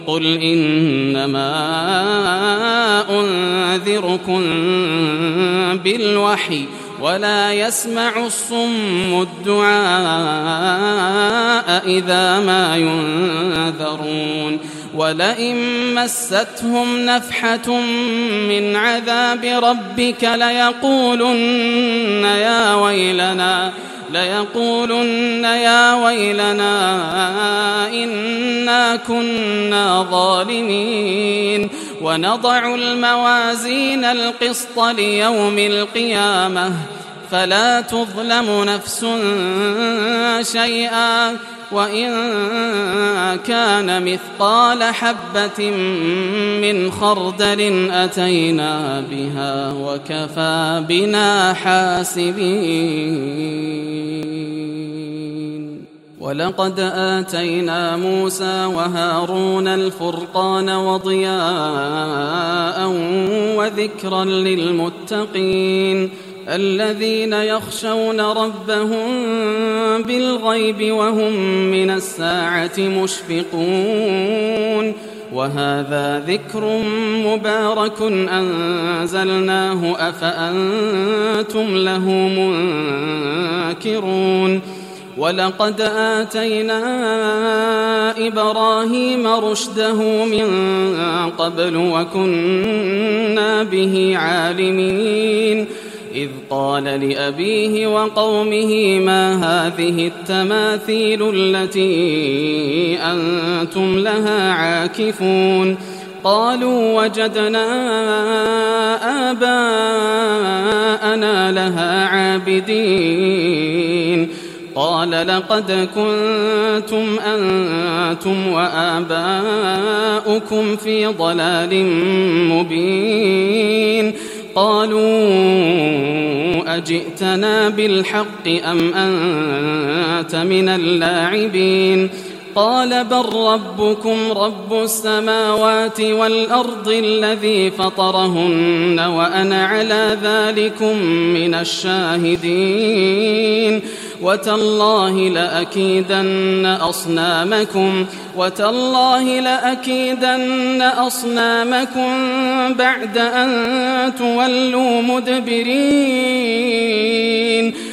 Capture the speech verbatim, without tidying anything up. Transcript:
قل إنما أنذركم بالوحي ولا يسمع الصم الدعاء إذا ما ينذرون ولئن مستهم نفحة من عذاب ربك ليقولن يا ويلنا ليقولن يا ويلنا إنا كنا ظالمين ونضع الموازين القسط ليوم القيامة فلا تظلم نفس شيئا وإن كان مثقال حبة من خردل أتينا بها وكفى بنا حاسبين ولقد آتينا موسى وهارون الفرقان وضياء وذكرا للمتقين الذين يخشون ربهم بالغيب وهم من الساعة مشفقون وهذا ذكر مبارك أنزلناه أفأنتم له منكرون ولقد آتينا إبراهيم رشده من قبل وكنا به عالمين إذ قال لأبيه وقومه ما هذه التماثيل التي أنتم لها عاكفون قالوا وجدنا آباءنا لها عابدين قال لقد كنتم أنتم وآباؤكم في ضلال مبين قالوا أجئتنا بالحق أم أنت من اللاعبين قال بل ربكم رب السماوات والأرض الذي فطرهن وأنا على ذلكم من الشاهدين وتالله لأكيدن أصنامكم وتالله لأكيدن أصنامكم بعد أن تولوا مدبرين